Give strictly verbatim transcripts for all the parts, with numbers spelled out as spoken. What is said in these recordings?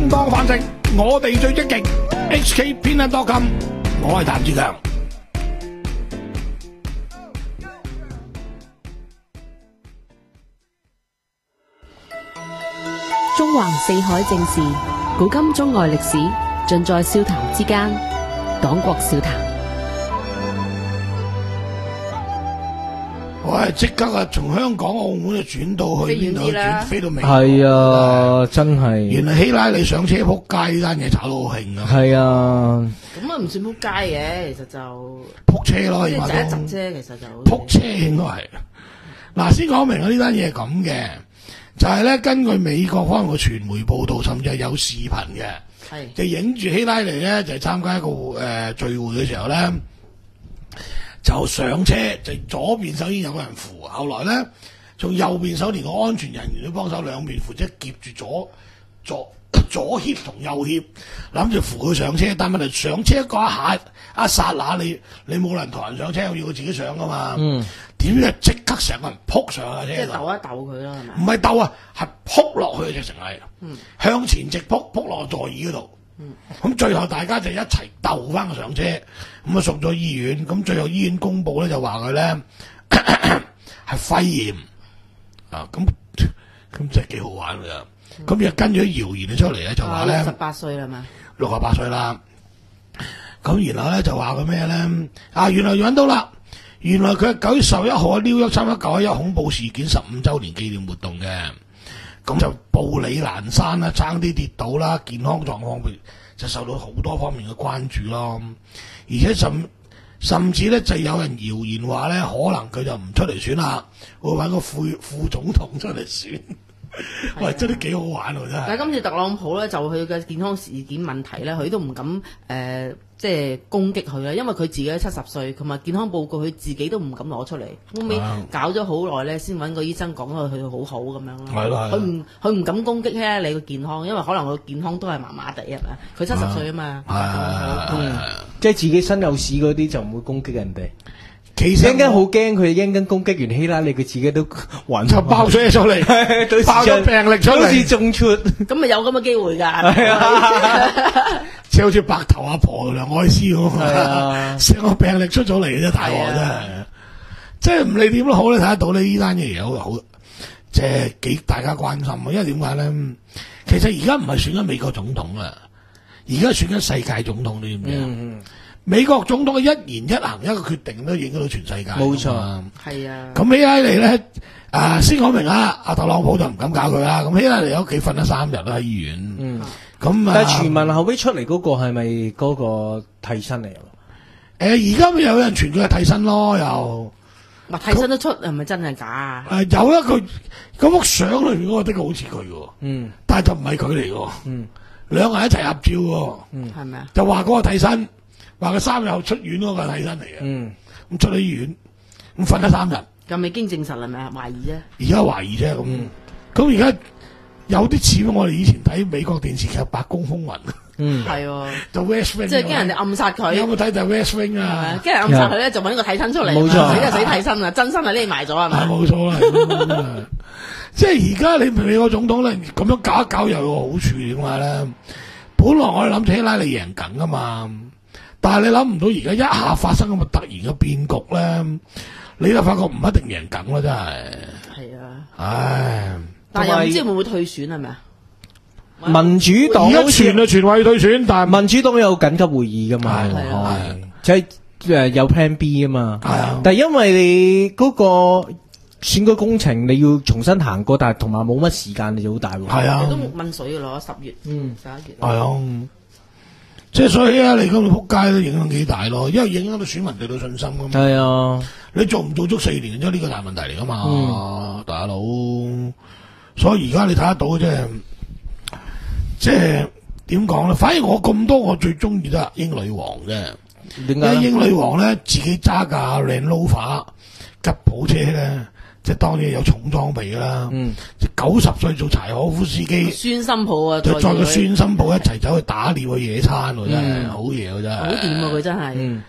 正當飯食，我哋最積極。H K 偏袒多金，我係譚志強。 中橫四海正事，古今中外歷史，盡在笑談之間。講國笑談。 我係即刻啊，從香港、澳門就轉到去邊度？轉飛到美國。 係啊，真係。 原來希拉里上車撲街呢單嘢炒到好興啊！ 係啊， 咁啊唔算撲街嘅，其實就撲車咯， 即係起碼都窒一窒啫，其實就撲車應該係。嗱，先講明啊，呢單嘢係咁嘅，就係咧根據美國方面嘅傳媒報道，甚至係有視頻嘅， 係就影住希拉里咧就係參加一個誒、呃、聚會嘅時候咧。就上車，就左邊手已經有個人扶，後來咧從右邊手連個安全人員都幫手兩邊扶，即係夾住左左左脅同右脅，諗住扶佢上車。但問題上車嗰一下一剎那，你你冇人抬人上車，要佢自己上噶嘛？嗯，點知即刻成個人撲上架車， 即係鬥一鬥佢啦，係咪？ 唔係鬥啊，係撲落去直情係， 嗯、向前直撲撲落座椅嗰度。咁、嗯、最後大家就一齊鬥翻佢上車，咁啊送咗醫院。咁最後醫院公佈咧就話佢咧係肺炎啊！咁咁真係幾好玩㗎。咁又、嗯、跟住啲謠言出嚟咧，就話咧六十八歲啦嘛， 六十八歲啦。咁然後咧就話佢咩咧？啊，原來揾到啦！原來佢係九月十一號喺紐約參加九一一恐怖事件十五週年紀念活動嘅。咁就布里蘭山啦，爭啲跌倒啦，健康狀況就受到好多方面嘅關注咯。而且甚甚至咧就有人謠言話咧，可能佢就唔出嚟選啦，會揾個副副總統出嚟選。喂，真係幾好玩喎！真係。 但係今次特朗普咧就佢嘅健康事件問題咧，佢都唔敢誒、呃，即係攻擊佢啦，因為佢自己七十歲，同埋健康報告佢自己都唔敢攞出嚟，後尾搞咗好耐咧，先揾個醫生講到佢好好咁樣咯。 係咯， 佢唔佢唔敢攻擊咧你個健康，因為可能佢健康都係麻麻地係咪？佢七十歲啊嘛， 嗯，即係自己身有屎嗰啲就唔會攻擊人哋。 其實一陣間好驚，佢一陣間攻擊完希拉里，佢自己都還就爆咗嘢出嚟，爆咗病歷出嚟， 好似中出， 咁咪有咁嘅機會㗎。 係啊， 即係好似白頭阿婆梁愛詩咁啊，成個病歷出咗嚟嘅啫，大鑊真係。即係唔理點都好咧，睇得到呢呢單嘢好好，即係幾大家關心啊。因為點解咧？其實而家唔係選緊美國總統啊，而家選緊世界總統，你知唔知啊？嗯美國總統嘅一言一行一個決定都影響到全世界，冇錯， 係啊。 咁希拉里咧，啊先講明啊，阿特朗普就唔敢搞佢啦。咁希拉里喺屋企瞓咗三日啦喺醫院。嗯，咁啊， 但係傳聞後尾出嚟嗰個係咪嗰個替身嚟？誒、 呃，而家咪有人傳佢係替身咯，又。 咪替身都出，係咪真係假啊？ 誒、呃，有一個嗰幅相裏面嗰個的確好似佢嘅，嗯，但係就唔係佢嚟嘅，嗯，兩個人一齊合照嘅，嗯，係咪啊？就話嗰個替身。話佢三日後出院嗰個替身嚟嘅，嗯，咁出咗醫院，咁瞓咗三日， 咁未經證實係咪啊？懷疑啫， 而家懷疑啫，咁，咁而家有啲似我哋以前睇美國電視劇《白宮風雲》，嗯，係喎，就 West Wing， 即係驚人哋暗殺佢，有冇睇就 West Wing 啊？驚人暗殺佢咧，就揾個替身出嚟，冇錯，死就死替身啊，真身係匿埋咗係咪？冇錯啦，即係而家你美國總統咧咁樣搞一搞又有好處點解咧？本來我哋諗住希拉里贏緊噶嘛。但係你諗唔到而家一下發生咁嘅突然嘅變局咧，你就發覺唔一定贏緊啦，真係。係啊。唉。但係又唔知會唔會退選係咪啊？ 民主黨而家傳啊傳話要退選，但係民主黨有緊急會議噶嘛？係啊。即係誒有 Plan B 啊嘛。係啊。但係因為你嗰個選舉工程你要重新行過，但係同埋冇乜時間，你就好大喎。 係啊。 都問水㗎咯，十月、嗯十一月。 係啊。即係所以啊，你咁撲街都影響幾大咯，因為影響到選民對到信心噶嘛。係啊，你做唔做足四年，即係呢個大問題嚟噶嘛，嗯、大佬。所以而家你睇得到，即係即係點講咧？反而我咁多，我最中意都係英女王啫。點解？英女王咧自己揸架 Land Rover 吉普車咧。即係當然有重裝備啦，嗯，九十歲做柴可夫司機， 孫新抱啊， 就載個孫新抱一齊走去打獵去野餐喎，真係好嘢喎，真係好掂啊！佢真係，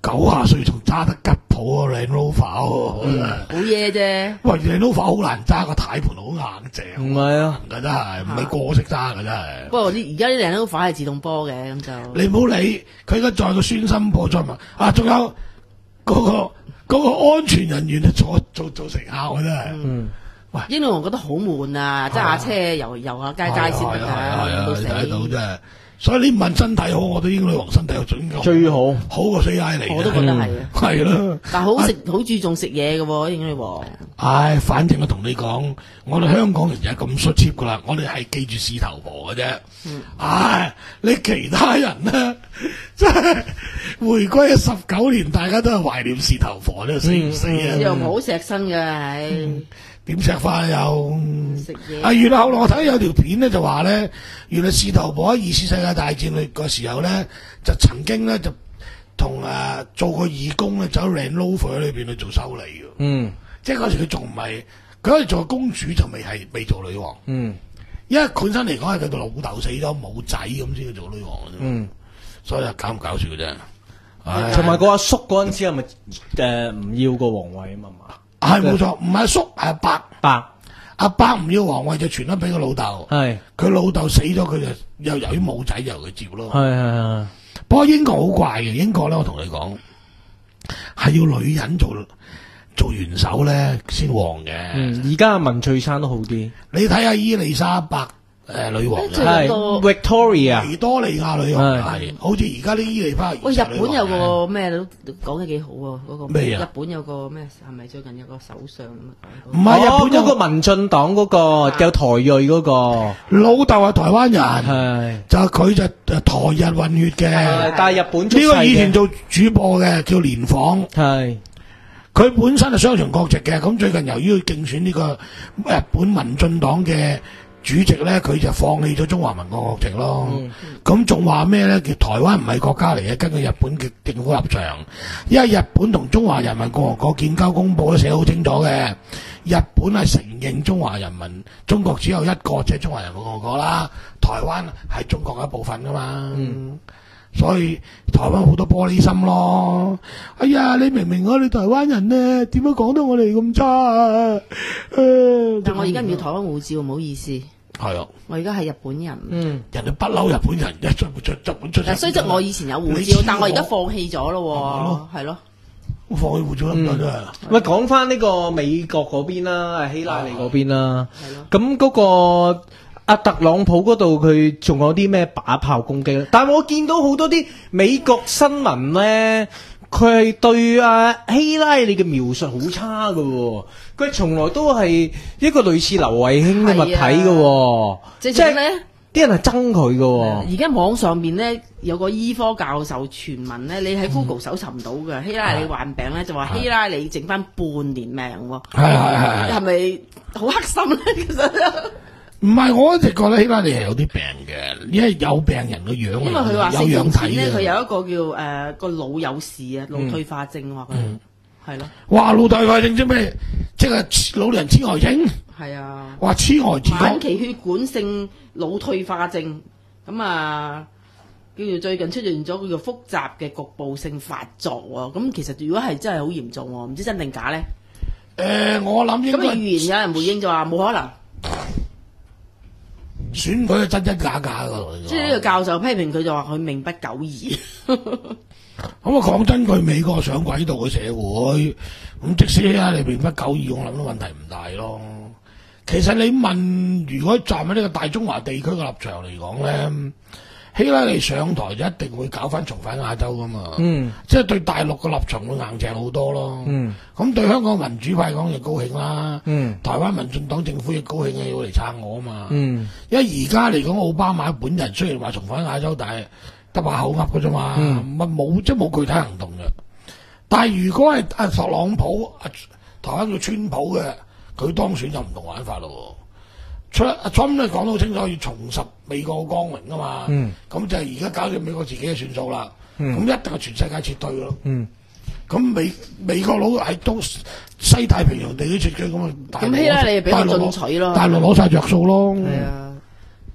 九廿歲仲揸得吉普啊 Land Rover 好嘢啫。 喂 Land Rover 好難揸，個軚盤好硬淨。 唔係啊， 真係唔係個個識揸噶真係。 不過啲而家啲 Land Rover 係自動波嘅，咁就你唔好理佢，而家載個孫心波再問啊，仲有嗰個嗰個安全人員坐做做乘客嘅真係。嗯，喂， 英女王覺得好悶啊，揸下車遊遊下街街先得㗎， 睇得到真係。所以你問身體好，我覺得英女王身體最最好， 好過四奶嚟。 我都覺得係啊， 係咯。 但係好食，好注重食嘢嘅喎，英女王。 唉，反正我同你講，我哋香港人就係咁衰 cheap 噶啦，我哋係記住事頭婆嘅啫。嗯。唉，你其他人咧，即係回歸咗十九年，大家都係懷念事頭婆，你死唔死啊？ 又唔好錫身嘅，唉。 點食飯又食嘢啊！原來後來我睇有條片咧，就話咧，原來事頭婆喺二次世界大戰裏個時候咧，就曾經咧就同誒做個義工咧，走 Land Rover 裏邊去做修理嘅。嗯，即係嗰時佢仲唔係，佢可以做公主就未係未做女王。嗯，因為本身嚟講係佢個老豆死咗冇仔咁先去做女王嘅啫。嗯，所以搞唔搞笑嘅啫。 同埋個阿叔嗰陣時係咪誒唔要個皇位啊嘛？ 係冇錯，唔係阿叔係阿伯， 伯阿伯唔要皇位就傳咗俾個老豆，係佢老豆死咗，佢就又由於冇仔由佢接咯。係係係。不過英國好怪嘅，英國咧我同你講係要女人做做元首咧先旺嘅。 嗯，而家文翠珊都好啲。 你睇下伊麗莎白。誒，女王係 Victoria， 維多利亞女王係，好似而家啲伊利巴。 喂，日本有個咩都講得幾好喎，嗰個咩啊？ 日本有個咩係咪最近有個首相咁啊？ 唔係，日本有個民進黨嗰個有台裔嗰個老豆係台灣人，係就佢就台日混血嘅， 但係日本呢個以前做主播嘅叫連訪，係佢本身係雙重國籍嘅，咁最近由於佢競選呢個日本民進黨嘅主席咧，佢就放棄咗中華民國國籍咯。咁仲話咩咧？叫台灣唔係國家嚟嘅，根據日本嘅政府立場，因為日本同中華人民共和國建交公報都寫得好清楚嘅。日本係承認中華人民，中國只有一個，即係中華人民共和國啦。台灣係中國嘅一部分噶嘛。嗯，所以台灣好多玻璃心咯。哎呀，你明明我哋台灣人咧，點解講到我哋咁差啊？ 誒，但我而家唔要台灣護照，唔好意思。 係啊， 我而家係日本人。嗯， 人哋不嬲日本人，一出出日本出。 雖則我以前有護照，但我而家放棄咗咯。係咯， 我放棄護照咁真係。 喂，講翻呢個美國嗰邊啦，希拉里嗰邊啦。 係咯。 咁嗰個阿特朗普嗰度，佢仲有啲咩把炮攻擊咧？但係我見到好多啲美國新聞咧，佢係對阿希拉里嘅描述好差㗎喎。佢從來都係一個類似劉慧卿嘅物體嘅， 即係咧， 啲人係憎佢嘅。 而家網上邊咧有個醫科教授傳聞咧，你喺 Google 搜尋唔到嘅，希拉里患病咧就話希拉里剩翻半年命喎。係係係，係咪好黑心咧？其實唔係，我一直覺得希拉里係有啲病嘅，因為有病人嘅樣， 因為佢話四年前咧，佢有一個叫誒個腦有事啊，腦退化症話佢。係咯，哇！腦退化症即咩？即係老年痴呆症。係啊，哇！痴呆症。晚期血管性腦退化症，咁啊，叫做最近出現咗叫做複雜嘅局部性發作喎。咁其實如果係真係好嚴重喎，唔知真定假咧？誒、呃，我諗應該。咁預言有人回應就話冇可能。選舉係真真假假噶，即係呢個教授批評佢就話佢命不久矣。咁啊，講真，佢美國上軌道嘅社會，咁即使啊你命不久矣，我諗都問題唔大咯。其實你問，如果站喺呢個大中華地區嘅立場嚟講咧，希拉里上台就一定會搞翻重返亞洲噶嘛。嗯，即係對大陸嘅立場會硬淨好多咯。嗯，咁對香港民主派講就高興啦。嗯，台灣民進黨政府亦高興嘅，要嚟撐我啊嘛。嗯，因為而家嚟講，奧巴馬本人雖然話重返亞洲，但係得把口噏嘅啫嘛，咪冇即係冇具體行動嘅。但係如果係阿特朗普、阿台灣叫川普嘅，佢當選就唔同玩法咯。出阿川咧講得好清楚，要重拾美國嘅光榮啊嘛。嗯，咁就係而家搞掂美國自己嘅算數啦。嗯，咁一定係全世界撤退咯。嗯，咁美美國佬喺都西太平洋地區撤退咁啊，咁希拉里比較進取咯，大陸攞晒着數咯。係啊。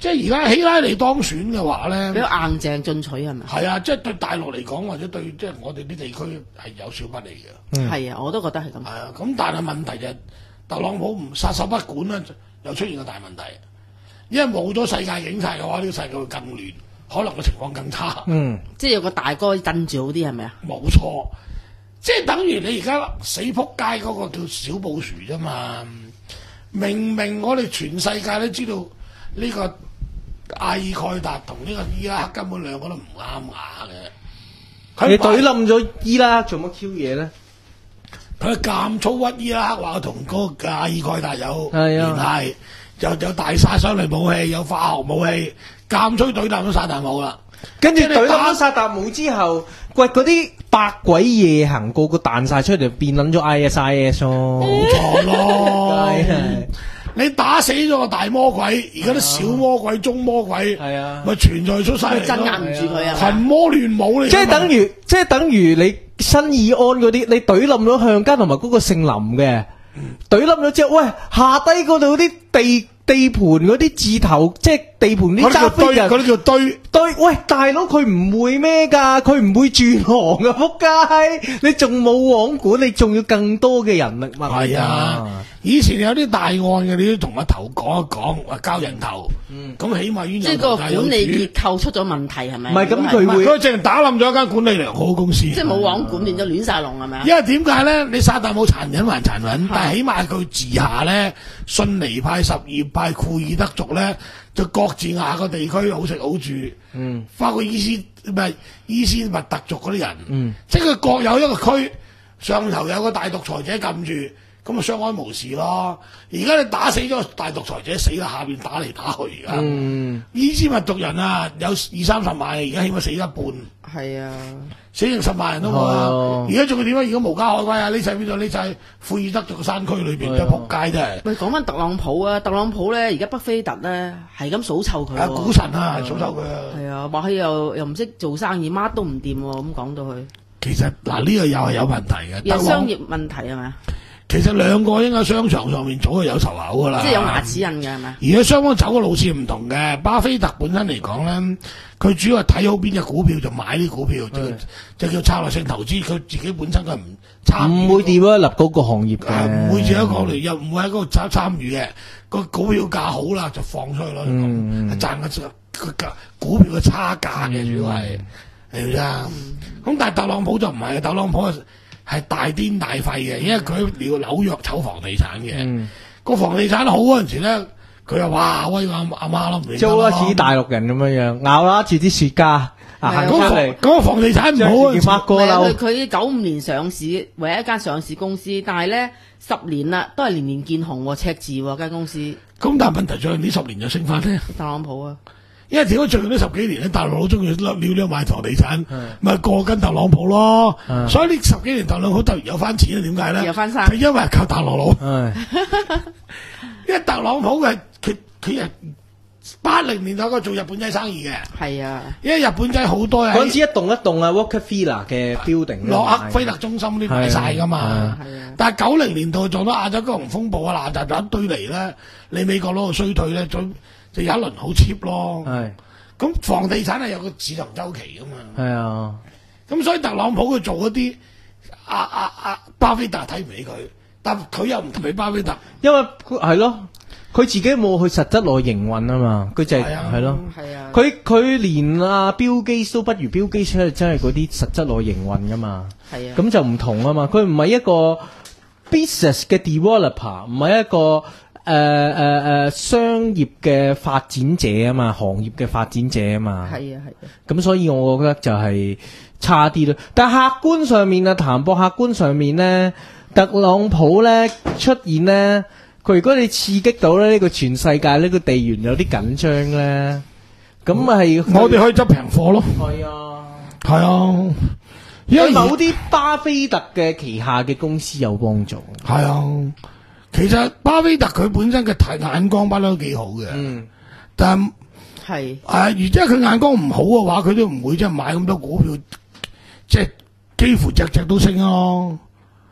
即係而家希拉里當選嘅話咧， 比較硬淨進取係咪？ 係啊，即係對大陸嚟講，或者對即係我哋啲地區係有少不利嘅。 係、嗯、啊，我都覺得係咁。 係啊，咁但係問題就係、是、特朗普唔撒手不管咧，又出現個大問題。因為冇咗世界警察嘅話，呢、這個世界會更亂，可能個情況更差。嗯， 即係有個大哥鎮住好啲係咪啊？ 冇錯，即係等於你而家死仆街嗰個叫小布殊啫嘛。明明我哋全世界都知道呢個阿爾蓋達同呢個伊拉克根本兩個都唔啱牙嘅。 你懟冧咗伊拉克做乜 Q 嘢咧？ 佢監粗屈伊拉克話同嗰個阿爾蓋達有聯繫，又有大殺傷力武器，有化學武器，監粗懟冧咗薩達姆啦。 跟住懟冧咗薩達姆之後，喂嗰啲百鬼夜行個個彈晒出嚟，變撚咗 I S I S 咯， 冇錯咯。你打死咗個大魔鬼，而家啲小魔鬼、中魔鬼，係啊，咪存在出晒嚟咯， 鎮壓唔住佢啊！ 群魔亂舞，你即係等於，即係等於你新義安嗰啲，你懟冧咗向家同埋嗰個姓林嘅，懟冧咗之後，喂下低嗰度啲地地盤嗰啲字頭，即係地盤啲揸飛人， 嗰啲叫堆堆。喂，大佬佢唔會咩㗎？佢唔會轉行㗎，仆街！你仲冇網管，你仲要更多嘅人力物力啊！ 以前有啲大案嘅，你都同阿頭講一講，話交人頭，咁、嗯、起碼冤有頭債有主。 即係個管理結構出咗問題係咪？ 唔係咁佢會， 佢淨係打冧咗一間管理良好嘅公司。 即係冇網管，變咗亂晒龍係咪啊？ 因為點解咧？你薩達姆殘忍還殘忍，但係起碼佢治下咧，遜尼派、什葉派、庫爾德族咧，就各自下個地區好食好住。嗯，包括伊斯唔係伊斯密特族嗰啲人。嗯，即係佢各有一個區，上頭有個大獨裁者撳住。咁啊，相安無事咯！而家你打死咗個大獨裁者，死啦，下邊打嚟打去而家。嗯，伊斯密族人啊，有二三十萬，而家起碼死一半。 係啊， 死成十萬人都冇啊！而家仲要點啊？而家無家可歸啊！呢晒邊度？呢晒庫爾德族嘅山區裏邊都仆街真係。 喂，講翻特朗普啊！特朗普咧，而家北菲特咧係咁數臭佢。 啊，股神啊，數臭佢啊！ 係啊，話佢又又唔識做生意，乜都唔掂喎。咁講到佢。 其實嗱，呢個又係有問題嘅。 有商業問題係咪？ 其實兩個應該商場上面早就有仇口噶啦， 即係有牙齒印嘅係咪？ 而家雙方走嘅路線唔同嘅，巴菲特本身嚟講咧，佢主要係睇好邊隻股票就買啲股票，就就叫策略性投資。佢自己本身佢唔參與， 唔會點樣立嗰個行業嘅， 唔會自己講嚟，又唔會喺嗰度參參與嘅。個股票價好啦，就放出去咯，係賺個個股票嘅差價嘅，主要係係啊。咁但係特朗普就唔係，特朗普係大癲大廢嘅，因為佢撩紐約炒房地產嘅，個、嗯、房地產好嗰陣時咧，佢又哇威個阿阿媽咯， 租啦似大陸人咁樣樣，咬啦似啲雪茄行出嚟。 嗰個房地產唔好啊， 佢佢九五年上市，唯一一間上市公司，但係咧十年啦，都係年年見紅，赤字喎間公司。咁但係問題最近呢十年就升翻咧。 特朗普啊！ 因為點解最近呢十幾年咧，大陸好中意撩撩買房地產，咪過跟特朗普咯。所以呢十幾年特朗普突然有翻錢啊？點解咧？ 有翻晒， 就因為靠大陸佬。因為特朗普嘅佢佢係八零年代嗰做日本仔生意嘅。係啊，因為日本仔好多嗰陣時一棟一棟啊 Rockefeller 嘅 building， 洛克菲勒中心啲買晒噶嘛。但係九零年代撞到亞洲金融風暴啊，嗱嗱一堆嚟咧，你美國攞個衰退咧，就就有一輪好 cheap 咯。係，咁房地產係有個市場周期噶嘛。係啊，咁所以特朗普佢做嗰啲阿阿阿巴菲特睇唔起佢，但佢又唔同巴菲特， 因為係咯，佢自己冇去實質內營運啊嘛，佢就係係咯，係啊，佢佢連阿標基都不如標基出嚟，真係嗰啲實質內營運噶嘛。係啊，咁就唔同啊嘛，佢唔係一個 business 嘅 developer， 唔係一個。誒誒誒，商業嘅發展者啊嘛，行業嘅發展者啊嘛，係啊係啊，咁所以我覺得就係差啲咯。但係客觀上面啊，談博客觀上面咧，特朗普咧出現咧，佢如果你刺激到咧呢個全世界呢個地緣有啲緊張咧，咁係我哋可以執平貨咯。 係啊， 係啊， 因為某啲巴菲特嘅旗下嘅公司有幫助。 係啊。其實巴菲特佢本身嘅睇眼光不嬲都幾好嘅，嗯，但係係，如果佢眼光唔好嘅話，佢都唔會即係買咁多股票，即係幾乎隻隻都升咯。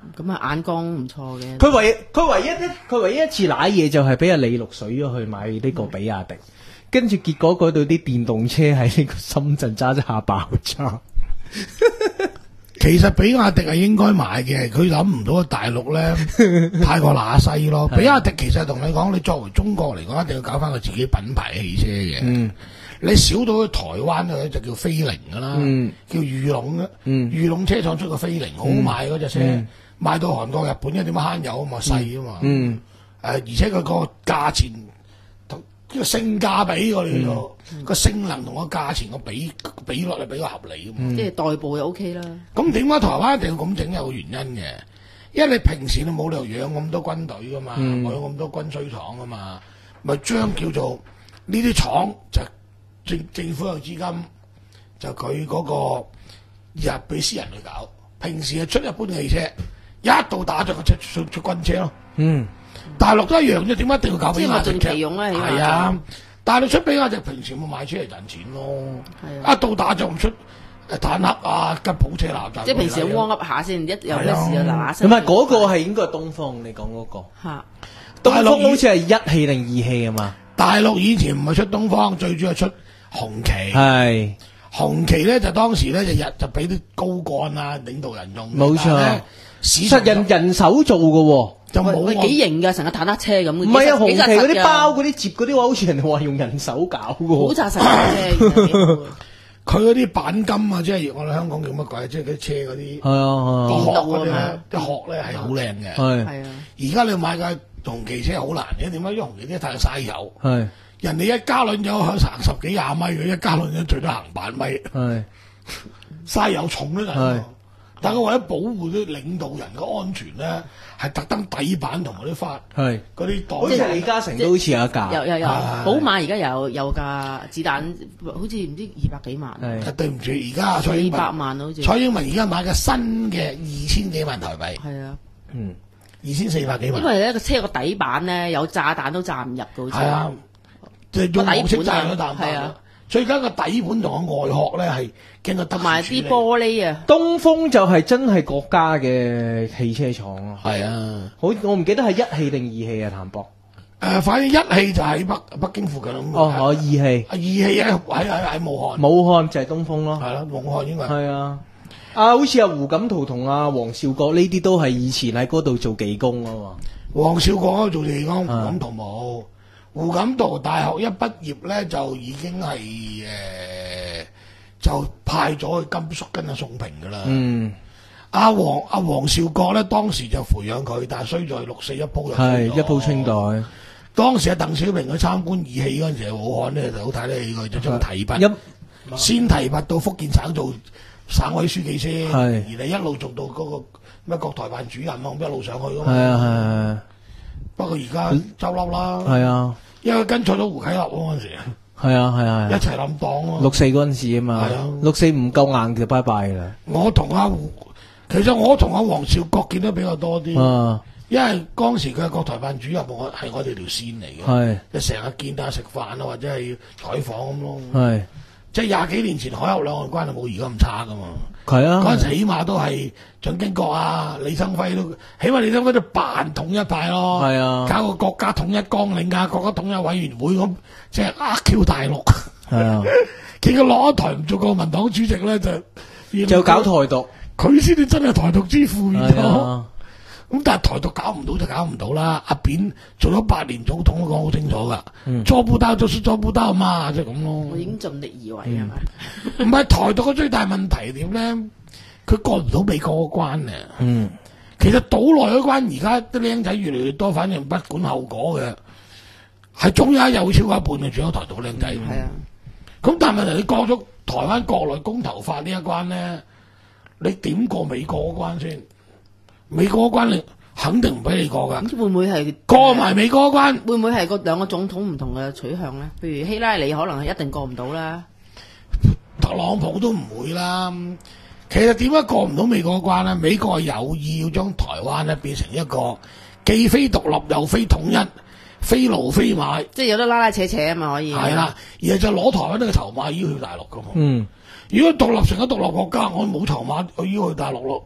咁啊眼光唔錯嘅。 佢唯佢唯一一佢唯一一次瀨嘢就係俾阿李綠水咗去買呢個比亞迪，跟住結果嗰度啲電動車喺呢個深圳揸一下爆炸。 其實比亞迪係應該買嘅，佢諗唔到大陸咧太過乸西咯。比亞迪其實同你講，你作為中國嚟講，一定要搞翻個自己品牌汽車嘅。嗯，你少到去台灣咧就叫飛凌噶啦，嗯、叫裕隆嘅，嗯、裕隆車廠出個飛凌好賣嗰隻車，嗯、賣到韓國、日本，因為點解慳油啊嘛，細啊嘛。嗯，誒、呃，而且佢個價錢同個性價比我哋個個性能同個價錢個比比率係比較合理啊嘛。 即係代步就 O K 啦。 咁點解台灣一定要咁整？有個原因嘅，因為你平時你冇理由養咁多軍隊噶嘛，冇咁、嗯、多軍需廠噶嘛，咪將叫做呢啲廠就政政府有資金，就佢嗰個入俾私人去搞。平時係出一般嘅汽車，一到打仗就出出軍車咯。嗯。大陸都一樣啫，點解一定要搞比亞迪？ 即係物盡其用咧， 係啊！大陸出比亞迪，平時冇買車嚟賺錢咯。係啊！一到打仗出坦克啊、吉普車鬧賺。 即係平時要 warm up下先，一有咩事就嗱嗱聲。 唔係嗰個係應該係東風，你講嗰個。嚇！東風好似係一氣定二氣啊嘛。 大陸以前唔係出東風，最主要係出紅旗。 係。 紅旗咧就當時咧日日就俾啲高幹啊、領導人用。 冇錯。實人人手做嘅喎。 就冇幾型噶，成個坦克車咁。 唔係啊，紅旗嗰啲包嗰啲摺嗰啲話，好似人哋話用人手搞嘅。 好扎實嘅。 佢嗰啲鈑金啊，即係我哋香港叫乜鬼？即係嗰啲車嗰啲。係啊，啲殼嗰啲咧，啲殼咧係好靚嘅。係。係啊。而家你買架紅旗車好難嘅，點解？因為紅旗車太嘥油。係。人哋一加侖油可行十幾廿米嘅，一加侖油最多行八米。係。嘥油重咧，係。但係為咗保護啲領導人嘅安全咧，係特登底板同埋啲花，係嗰啲袋。 好似李嘉誠都好似有一架， 有有有。寶馬而家有有架子彈，好似唔知二百幾萬。 係對唔住，而家蔡英文二百萬好似。 蔡英文而家買嘅新嘅二千幾萬台幣。 係啊， 嗯，二千四百幾萬。 因為咧個車個底板咧有炸彈都炸唔入嘅，好似。係啊， 即係用紅色炸彈都炸唔入。最緊個底盤同個外殼咧係經過同埋啲玻璃啊。 東風就係真係國家嘅汽車廠咯。 係啊， 好我唔記得係一氣定二氣啊，譚博。 誒、呃，反正一氣就喺北北京附近咯。 哦，我二氣。 二氣喺喺喺武漢。 武漢就係東風咯。 係咯，武漢應該。 係啊。啊，好似阿胡錦濤同阿黃少國呢啲都係以前喺嗰度做技工啊嘛。 黃少國嗰度做技工，胡錦濤冇。胡錦濤大學一畢業咧，就已經係誒、呃、就派咗去甘肅跟阿宋平噶啦。嗯，阿黃阿黃少國咧，當時就培養佢，但係衰在六四一鋪就係一鋪清袋。 當時阿鄧小平去參觀二氣嗰陣時，武漢咧就好睇得起佢，就將佢提拔，一先提拔到福建省做省委書記先，而你一路做到嗰個咩國台辦主任啊，一路上去噶嘛。係啊係啊。不過而家執笠啦，係啊，因為跟錯咗胡啟立嗰陣時啊，係啊係啊，一齊冧檔咯。六四嗰陣時啊嘛，係啊，六四唔夠硬就拜拜啦。我同阿胡，其實我同阿黃少國見得比較多啲，啊，因為當時佢係國台辦主任，我係我哋條線嚟嘅，係，就成日見下食飯啊，或者係採訪咁咯，係，即係廿幾年前海峽兩岸關係冇而家咁差噶嘛。係啊，嗰陣時起碼都係蔣經國啊、李登輝都，起碼李登輝都扮統一派咯。係啊，搞個國家統一綱領啊，國家統一委員會咁，即係呃 Q 大陸。係啊，結果落咗台唔做國民黨主席咧，就就搞台獨，佢先至真係台獨之父。係啊，咁但係台獨搞唔到就搞唔到啦。阿扁做咗八年總統，都講好清楚噶，做不到就是做不到嘛，即係咁咯。我已經盡力而為係咪？唔係台獨嘅最大問題點咧？佢過唔到美國嗰關啊。嗯，其實島內嗰關而家啲僆仔越嚟越多，反正不管後果嘅，係總有有超過一半嘅仲有台獨僆仔。係啊，咁但係問題你過咗台灣國內公投法呢一關咧，你點過美國嗰關先？美國嗰關你肯定唔俾你過噶，會唔會係過埋美國嗰關？會唔會係個兩個總統唔同嘅取向咧？譬如希拉里可能係一定過唔到啦，特朗普都唔會啦。其實點解過唔到美國嗰關咧？美國係有意要將台灣咧變成一個既非獨立又非統一、非驢非馬，即係有得拉拉扯扯啊嘛，可以。係啦，而係就攞台灣呢個籌碼要去大陸噶嘛。嗯，如果獨立成咗獨立國家，我冇籌碼，我要去大陸咯。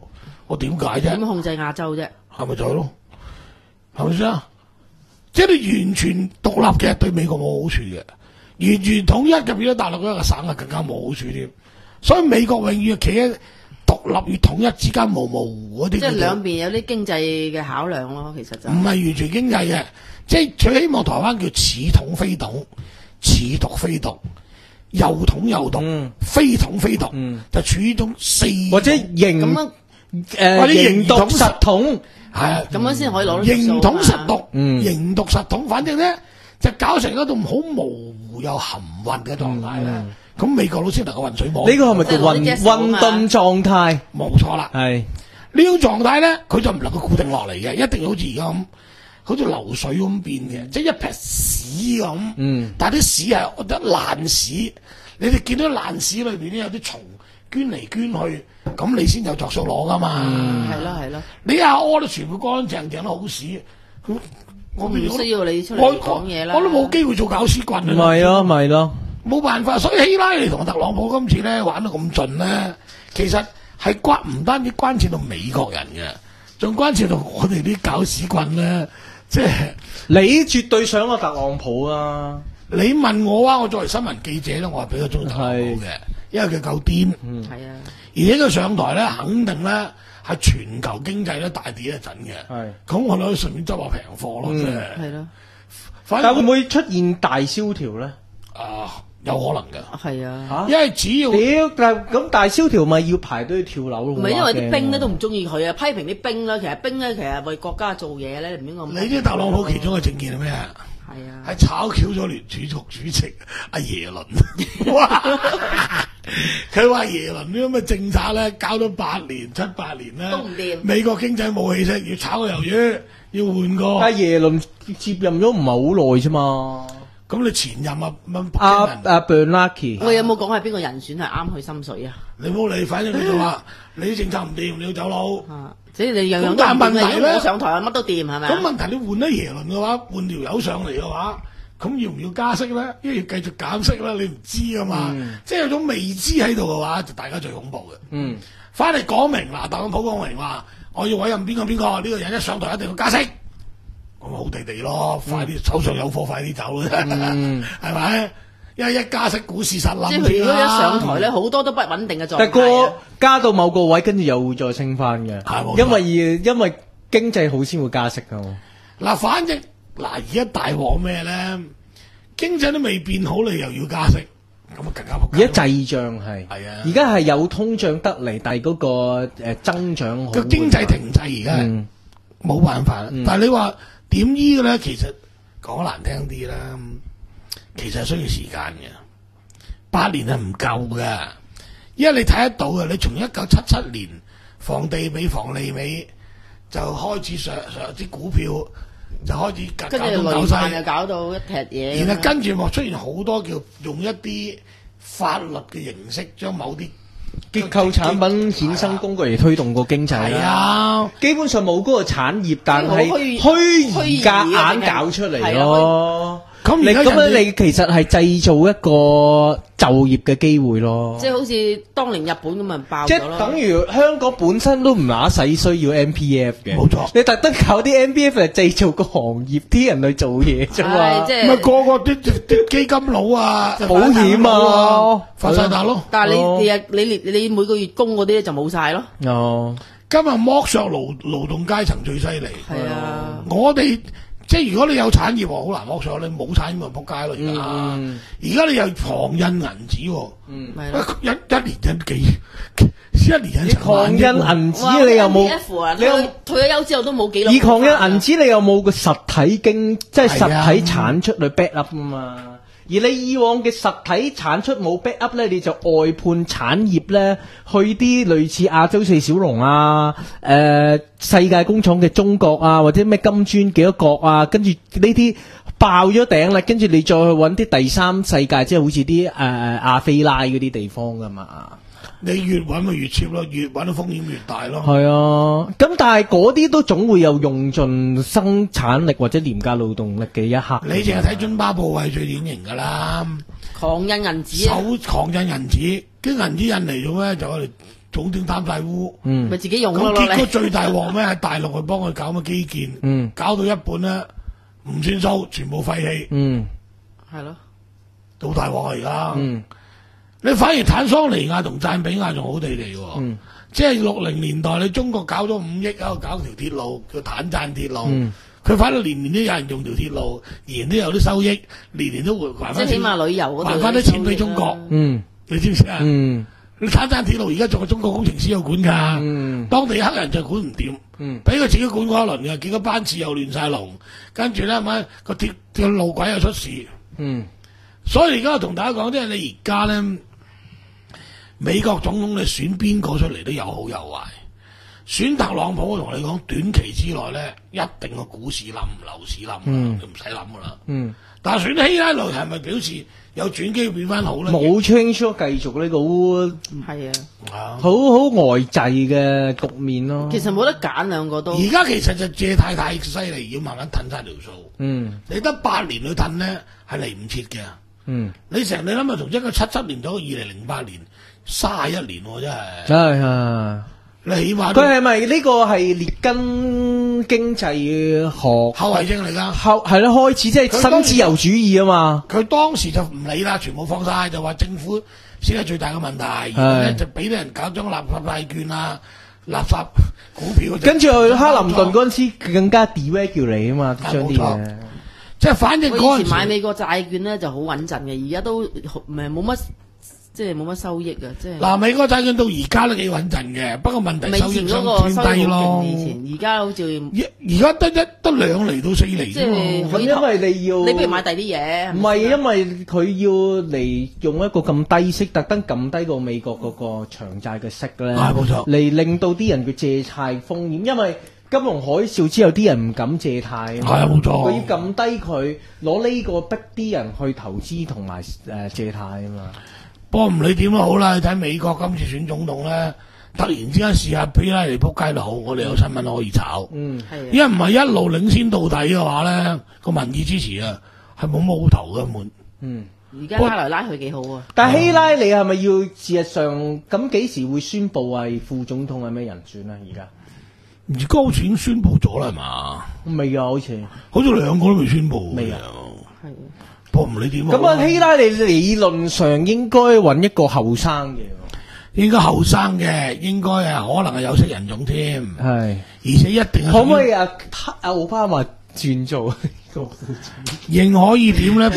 我點解啫？ 點控制亞洲啫？ 係咪就係咯？係咪先啊？即係你完全獨立嘅對美國冇好處嘅，完全統一就變咗大陸一個省啊，更加冇好處添。所以美國永遠企喺獨立與統一之間模模糊嗰啲。即係兩邊有啲經濟嘅考量咯，其實就唔係完全經濟嘅，即係佢希望台灣叫似統非獨，似獨非獨，又統又獨，嗯、非統非獨，嗯、就處於種四或者形咁樣誒，或者形獨實統。 係啊， 咁樣先可以攞到形統實獨，形獨實統，反正咧就搞成一種好模糊又含混嘅狀態啦。咁、嗯、美國佬先能夠混水摸。 呢個係咪叫混混沌狀態？ 冇錯啦。係呢種狀態咧，佢就唔能夠固定落嚟嘅，一定要好似而家咁，好似流水咁變嘅，即係一撇屎咁。嗯。但係啲屎係我覺得爛屎，你哋見到爛屎裏邊咧有啲蟲捐嚟捐去。咁你先有着數攞噶嘛？ 係咯係咯， 你阿屙都全部乾淨淨都好屎， 我唔需要你出嚟講嘢啦。 我都冇機會做搞屎棍。 唔係咯，咪咯， 冇辦法。所以希拉里同特朗普今次咧玩到咁盡咧，其實係關唔單止關切到美國人嘅，仲關切到我哋啲搞屎棍咧。即係你絕對想個特朗普啊！ 你問我啊，我作為新聞記者咧，我係比較中意特朗普嘅，因為佢夠癲。嗯，係啊。而且佢上台咧，肯定咧係全球經濟咧大跌一陣嘅。係，咁我哋可以順便執下平貨咯，即係。係咯。 但係會唔會出現大蕭條咧？ 啊，有可能嘅。 係啊。 嚇！ 因為只要屌，但咁大蕭條咪要排隊跳樓咯？ 唔係因為啲兵咧都唔中意佢啊，批評啲兵啦。其實兵咧其實為國家做嘢咧，唔應該。 你知特朗普其中嘅政見係咩啊？係啊。係炒翹咗聯儲局主席阿耶倫。哇！佢話耶倫呢咁嘅政策咧，搞咗八年七八年咧，都唔掂。美國經濟冇起色，要炒個魷魚，要換個。 但係耶倫接任咗唔係好耐啫嘛。 咁你前任啊？ 阿阿 Bernanke， 我有冇講係邊個人選係啱佢心水啊？ 你冇理，反正佢就話你啲政策唔掂，你要走佬。 即係你樣樣都唔掂，我上台乜都掂係咪？ 咁問題你換咗耶倫嘅話，換條友上嚟嘅話。咁要唔要加息咧？因為要繼續減息咧，你唔知啊嘛。嗯、即係有種未知喺度嘅話，就大家最恐怖嘅。嗯，翻嚟講明嗱，特朗普講明話，我要委任邊個邊個，呢、呢個人一上台一定要加息，咁好地地咯，嗯、快啲手上有貨，快啲走啦，係咪、嗯？因為一加息，股市實冧。 即係佢如果一上台咧，好、嗯、多都不穩定嘅狀態。 但係加到某個位，跟住又會再升翻嘅，因為因為經濟好先會加息噶。 嗱，反正。嗱，而家大鑊咩咧？經濟都未變好，你又要加息，咁啊更加仆街。 而家滯脹係，係啊，而家係有通脹得嚟，但係嗰個誒增長個經濟停滯，而家係冇辦法。嗯、但係你話點醫嘅咧？其實講難聽啲啦，其實係需要時間嘅，八年係唔夠嘅，因為你睇得到嘅，你從一九七七年房地美、房利美就開始上上啲股票。就開始搞到搞晒， 又搞到一撇嘢。 然後跟住莫出現好多叫用一啲法律嘅形式，將某啲結構產品衍生工具嚟推動個經濟。係啊，基本上冇嗰個產業，但係虛擬夾硬搞出嚟咯。咁你咁樣，你其實係製造一個就業嘅機會咯。 即係好似當年日本咁咪爆咗咯。 即係等於香港本身都唔乸使需要 M P F 嘅。 冇錯。 你特登搞啲 M P F 嚟製造個行業，啲人去做嘢啫嘛。 即係唔係個個啲啲基金佬啊、 保險啊發晒達咯。 但係你日你你你每個月供嗰啲就冇晒咯。 哦。 今日剝削勞勞動階層最犀利。 係啊。 我哋。即係如果你有產業，好難剝削，你冇產業咪仆街咯。而家，而家、嗯、你又狂印銀紙，嗯，一一年印幾，一年印成萬億。 狂印銀紙你又冇？ 你有退咗休之後都冇幾多？ 以狂印銀紙你又冇個實體經，即係實體產出去 back up 啊嘛。而你以往嘅實體產出冇 back up 咧，你就外判產業咧，去啲類似亞洲四小龍啊、誒、呃、世界工廠嘅中國啊，或者咩金磚幾多國啊，跟住呢啲爆咗頂啦，跟住你再去揾啲第三世界，即係好似啲誒亞非拉嗰啲地方噶嘛。 你越揾咪越 cheap 咯，越揾到風險越大咯。 係啊，咁但係嗰啲都總會有用盡生產力或者廉價勞動力嘅一刻。 你淨係睇津巴布韋最典型噶啦， 狂印銀紙， 手狂印銀紙，啲銀紙印嚟做咩？就我哋總統貪晒污， 嗯，咪自己用咯。 咁結果最大鑊咩？喺大陸去幫佢搞乜基建，嗯，搞到一半咧唔算數，全部廢棄，嗯， 係咯， 好大鑊啊而家，嗯，你反而坦桑尼亞同贊比亞仲好地地喎，嗯，即係六零年代你中國搞咗五億喺度搞條鐵路叫坦贊鐵路。嗯，佢反到年年都有人用條鐵路，年年都有啲收益，年年都會還翻錢， 即係起碼旅遊嗰度還翻啲錢俾中國。嗯，你知唔知啊？嗯，你坦贊鐵路而家仲係中國工程師有管㗎。嗯，當地黑人就管唔掂。嗯，俾佢自己管嗰一輪嘅，結果班次又亂晒龍，跟住咧咪個鐵個路軌又出事。嗯，所以而家我同大家講，即係你而家咧，美國總統你選邊個出嚟都有好有壞。選特朗普，我同你講，短期之內咧，一定個股市冧，樓市冧，嗯，你唔使諗噶啦。嗯，但係選希拉里係咪表示有轉機變翻好咧？ 冇 change 咯，繼續呢個係啊，好好呆滯嘅局面咯。 其實冇得揀，兩個都。 而家其實就借貸太犀利，要慢慢褪晒條數。嗯，你得八年去褪咧，係嚟唔切嘅。嗯，你成你諗下，從一九七七年到二零零八年，卅一年喎，真係。 係啊。 你起碼佢係咪呢個係列根經濟學後遺症嚟㗎？ 後係咯，開始即係新自由主義啊嘛。 佢當時就唔理啦，全部放晒，就話政府先係最大嘅問題，然後咧就俾啲人搞張垃圾債券啊、垃圾股票。 跟住去克林頓嗰陣時更加 deregulate 啊嘛，將啲嘢。 即係反正嗰陣時我以前買美國債券咧就好穩陣嘅，而家都唔係冇乜。即係冇乜收益啊！即係嗱，美國債券到而家都幾穩陣嘅，不過問題收益相偏低咯。 以前而家好似而家得一得兩厘到四厘啫嘛。 咁因為你要你不如買第啲嘢。 唔係因為佢要嚟用一個咁低息，特登撳低個美國嗰個長債嘅息咧。 係冇錯。 嚟令到啲人嘅借貸風險，因為金融海嘯之後，啲人唔敢借貸。 係啊，冇錯。 佢要撳低佢，攞呢個逼啲人去投資同埋誒借貸啊嘛。 不過唔理點都好啦，你睇美國今次選總統咧，突然之間試下希拉里撲街都好，我哋有新聞可以炒。嗯，係。因為唔係一路領先到底嘅話咧，個民意支持啊係冇乜好投嘅根本。 嗯，而家拉來拉去幾好啊！ 但係希拉里係咪要事實上咁幾時會宣佈係副總統係咩人選啊？而家而家好似已經宣佈咗啦，係嘛？ 未啊，好似好似兩個都未宣佈。 未啊， 係。不過唔理點咁啊，希拉里理論上應該揾一個後生嘅， 應該後生嘅，應該啊，可能係有色人種添，係，而且一定係可唔可以啊？阿奧巴馬轉做仍可以點咧？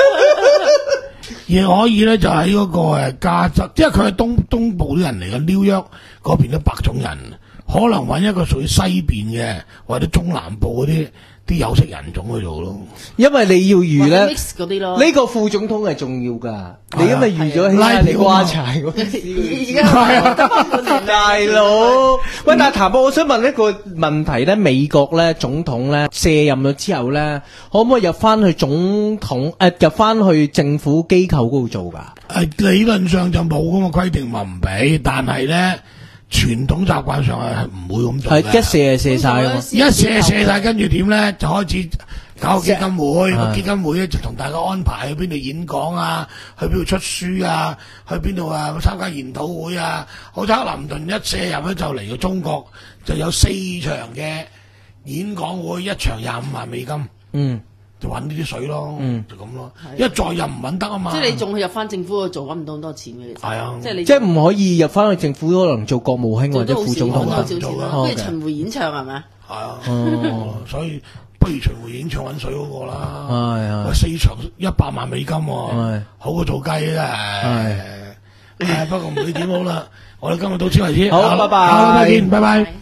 亦可以咧，就喺嗰個誒加州，即係佢係東東部啲人嚟嘅紐約嗰邊都白種人，可能揾一個屬於西邊嘅或者中南部嗰啲。啲有色人種去做咯， 因為你要預咧呢個副總統係重要噶，你因為預咗希拉里瓜柴嗰啲， 係啊， 大佬。喂，但係譚博，我想問一個問題咧，美國咧總統咧卸任咗之後咧，可唔可以入翻去總統誒入翻去政府機構嗰度做噶？ 誒，理論上就冇咁嘅規定話唔俾，但係咧。傳統習慣上係唔會咁做嘅， 係一射就射晒， 一射射晒，跟住點咧就開始搞基金會，個基金會咧就同大家安排去邊度演講啊，去邊度出書啊，去邊度啊參加研討會啊。好似克林頓一射入咧就嚟到中國，就有四場嘅演講會，一場廿五萬美金。嗯。就揾呢啲水咯，嗯、就咁咯。因為再入唔揾得啊嘛。 即係你仲去入翻政府度做，揾唔到咁多錢嘅。 係啊， 即係你即係唔可以入翻去政府，可能做國務卿或者副總統啊。做少少，跟住巡迴演唱係咪啊？ 係啊，哦、所以不如巡迴演唱揾水嗰個啦。 係啊， 四場一百萬美金喎，好過做雞真係。係，不過唔理點好啦，我哋今日到此為止。 好，拜拜， 再見，拜拜。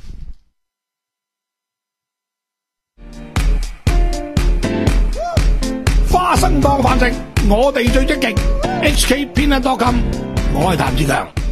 花生當飯食，我哋最積極。H K Peanut dot com， 我係譚志強。